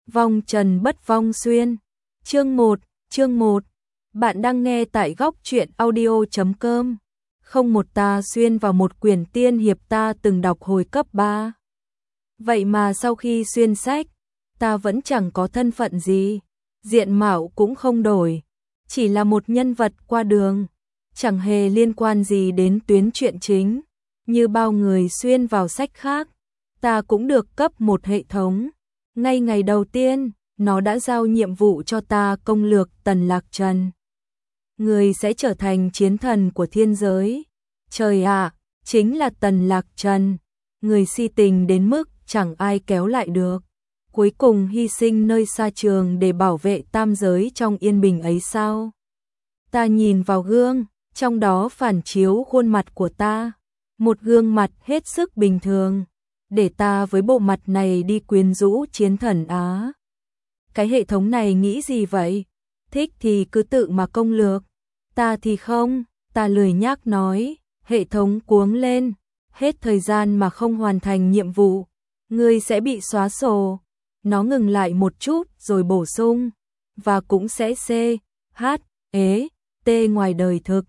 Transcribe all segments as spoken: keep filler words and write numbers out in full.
Vong trần bất vong xuyên. Chương một, chương một. Bạn đang nghe tại góc truyện audio chấm com. Không một ta xuyên vào một quyển tiên hiệp ta từng đọc hồi cấp ba. Vậy mà sau khi xuyên sách, ta vẫn chẳng có thân phận gì, diện mạo cũng không đổi, chỉ là một nhân vật qua đường, chẳng hề liên quan gì đến tuyến truyện chính. Như bao người xuyên vào sách khác, ta cũng được cấp một hệ thống. Ngay ngày đầu tiên, nó đã giao nhiệm vụ cho ta công lược Tần Lạc Trần. Người sẽ trở thành chiến thần của thiên giới. Trời ạ, chính là Tần Lạc Trần, người si tình đến mức chẳng ai kéo lại được. Cuối cùng hy sinh nơi xa trường để bảo vệ tam giới trong yên bình ấy sao? Ta nhìn vào gương, trong đó phản chiếu khuôn mặt của ta. Một gương mặt hết sức bình thường, để ta với bộ mặt này đi quyến rũ chiến thần á. Cái hệ thống này nghĩ gì vậy? Thích thì cứ tự mà công lược. Ta thì không, ta lười nhác nói. Hệ thống cuống lên, hết thời gian mà không hoàn thành nhiệm vụ, ngươi sẽ bị xóa sổ. Nó ngừng lại một chút rồi bổ sung, và cũng sẽ C, H, E, T ngoài đời thực.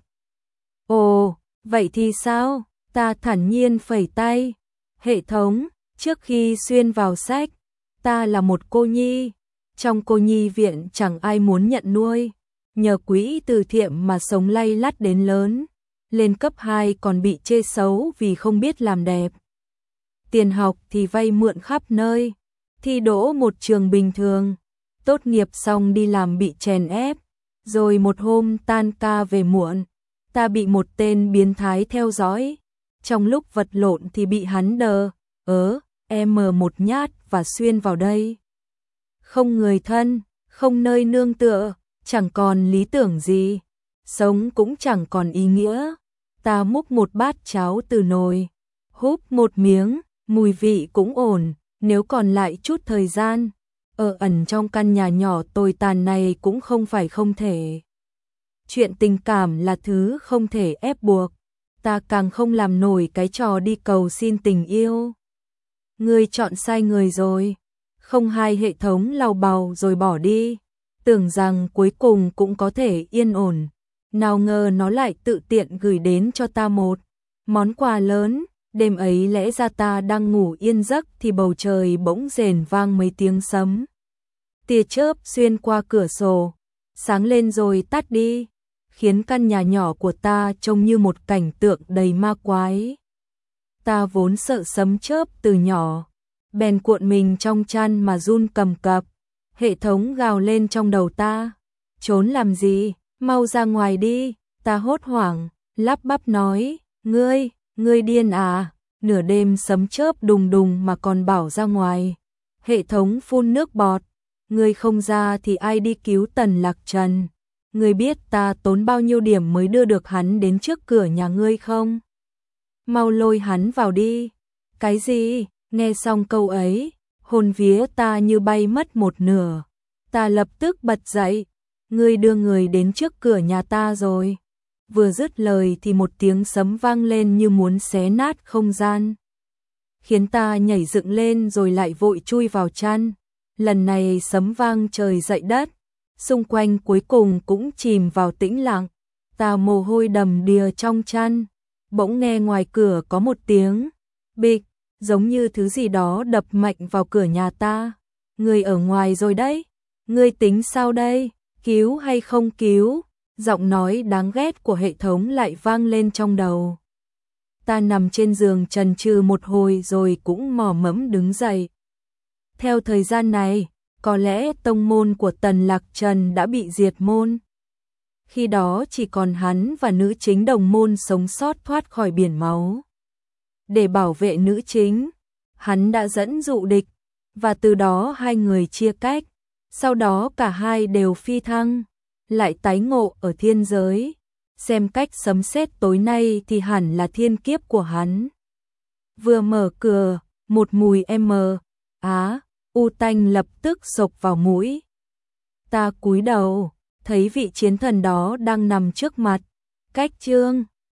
Ồ, vậy thì sao? Ta thản nhiên phẩy tay. Hệ thống, trước khi xuyên vào sách, ta là một cô nhi. Trong cô nhi viện chẳng ai muốn nhận nuôi. Nhờ quỹ từ thiện mà sống lay lắt đến lớn. Lên cấp hai còn bị chê xấu vì không biết làm đẹp. Tiền học thì vay mượn khắp nơi. Thi đỗ một trường bình thường. Tốt nghiệp xong đi làm bị chèn ép. Rồi một hôm tan ca về muộn, ta bị một tên biến thái theo dõi. Trong lúc vật lộn thì bị hắn đờ, ớ, em một nhát và xuyên vào đây. Không người thân, không nơi nương tựa, chẳng còn lý tưởng gì. Sống cũng chẳng còn ý nghĩa. Ta múc một bát cháo từ nồi, húp một miếng, mùi vị cũng ổn. Nếu còn lại chút thời gian, ở ẩn trong căn nhà nhỏ tồi tàn này cũng không phải không thể. Chuyện tình cảm là thứ không thể ép buộc. Ta càng không làm nổi cái trò đi cầu xin tình yêu. Ngươi chọn sai người rồi. Không hai hệ thống lau bào rồi bỏ đi. Tưởng rằng cuối cùng cũng có thể yên ổn. Nào ngờ nó lại tự tiện gửi đến cho ta một món quà lớn. Đêm ấy lẽ ra ta đang ngủ yên giấc thì bầu trời bỗng rền vang mấy tiếng sấm. Tia chớp xuyên qua cửa sổ, sáng lên rồi tắt đi, khiến căn nhà nhỏ của ta trông như một cảnh tượng đầy ma quái. Ta vốn sợ sấm chớp từ nhỏ, bèn cuộn mình trong chăn mà run cầm cập. Hệ thống gào lên trong đầu ta, trốn làm gì, mau ra ngoài đi. Ta hốt hoảng, lắp bắp nói, ngươi, ngươi điên à, nửa đêm sấm chớp đùng đùng mà còn bảo ra ngoài. Hệ thống phun nước bọt, ngươi không ra thì ai đi cứu Tần Lạc Trần? Ngươi biết ta tốn bao nhiêu điểm mới đưa được hắn đến trước cửa nhà ngươi không? Mau lôi hắn vào đi. Cái gì? Nghe xong câu ấy, hồn vía ta như bay mất một nửa. Ta lập tức bật dậy. Ngươi đưa người đến trước cửa nhà ta rồi. Vừa dứt lời thì một tiếng sấm vang lên như muốn xé nát không gian, khiến ta nhảy dựng lên rồi lại vội chui vào chăn. Lần này sấm vang trời dậy đất, xung quanh cuối cùng cũng chìm vào tĩnh lặng. Ta mồ hôi đầm đìa trong chăn, bỗng nghe ngoài cửa có một tiếng bịch, giống như thứ gì đó đập mạnh vào cửa nhà ta. Người ở ngoài rồi đấy, ngươi tính sao đây, cứu hay không cứu? Giọng nói đáng ghét của hệ thống lại vang lên trong đầu. Ta nằm trên giường chần chừ một hồi rồi cũng mò mẫm đứng dậy. Theo thời gian này, có lẽ tông môn của Tần Lạc Trần đã bị diệt môn. Khi đó chỉ còn hắn và nữ chính đồng môn sống sót thoát khỏi biển máu. Để bảo vệ nữ chính, hắn đã dẫn dụ địch, và từ đó hai người chia cách. Sau đó cả hai đều phi thăng, lại tái ngộ ở thiên giới. Xem cách sấm sét tối nay thì hẳn là thiên kiếp của hắn. Vừa mở cửa, một mùi m á u tanh lập tức xộc vào mũi. Ta cúi đầu, thấy vị chiến thần đó đang nằm trước mặt, cách chương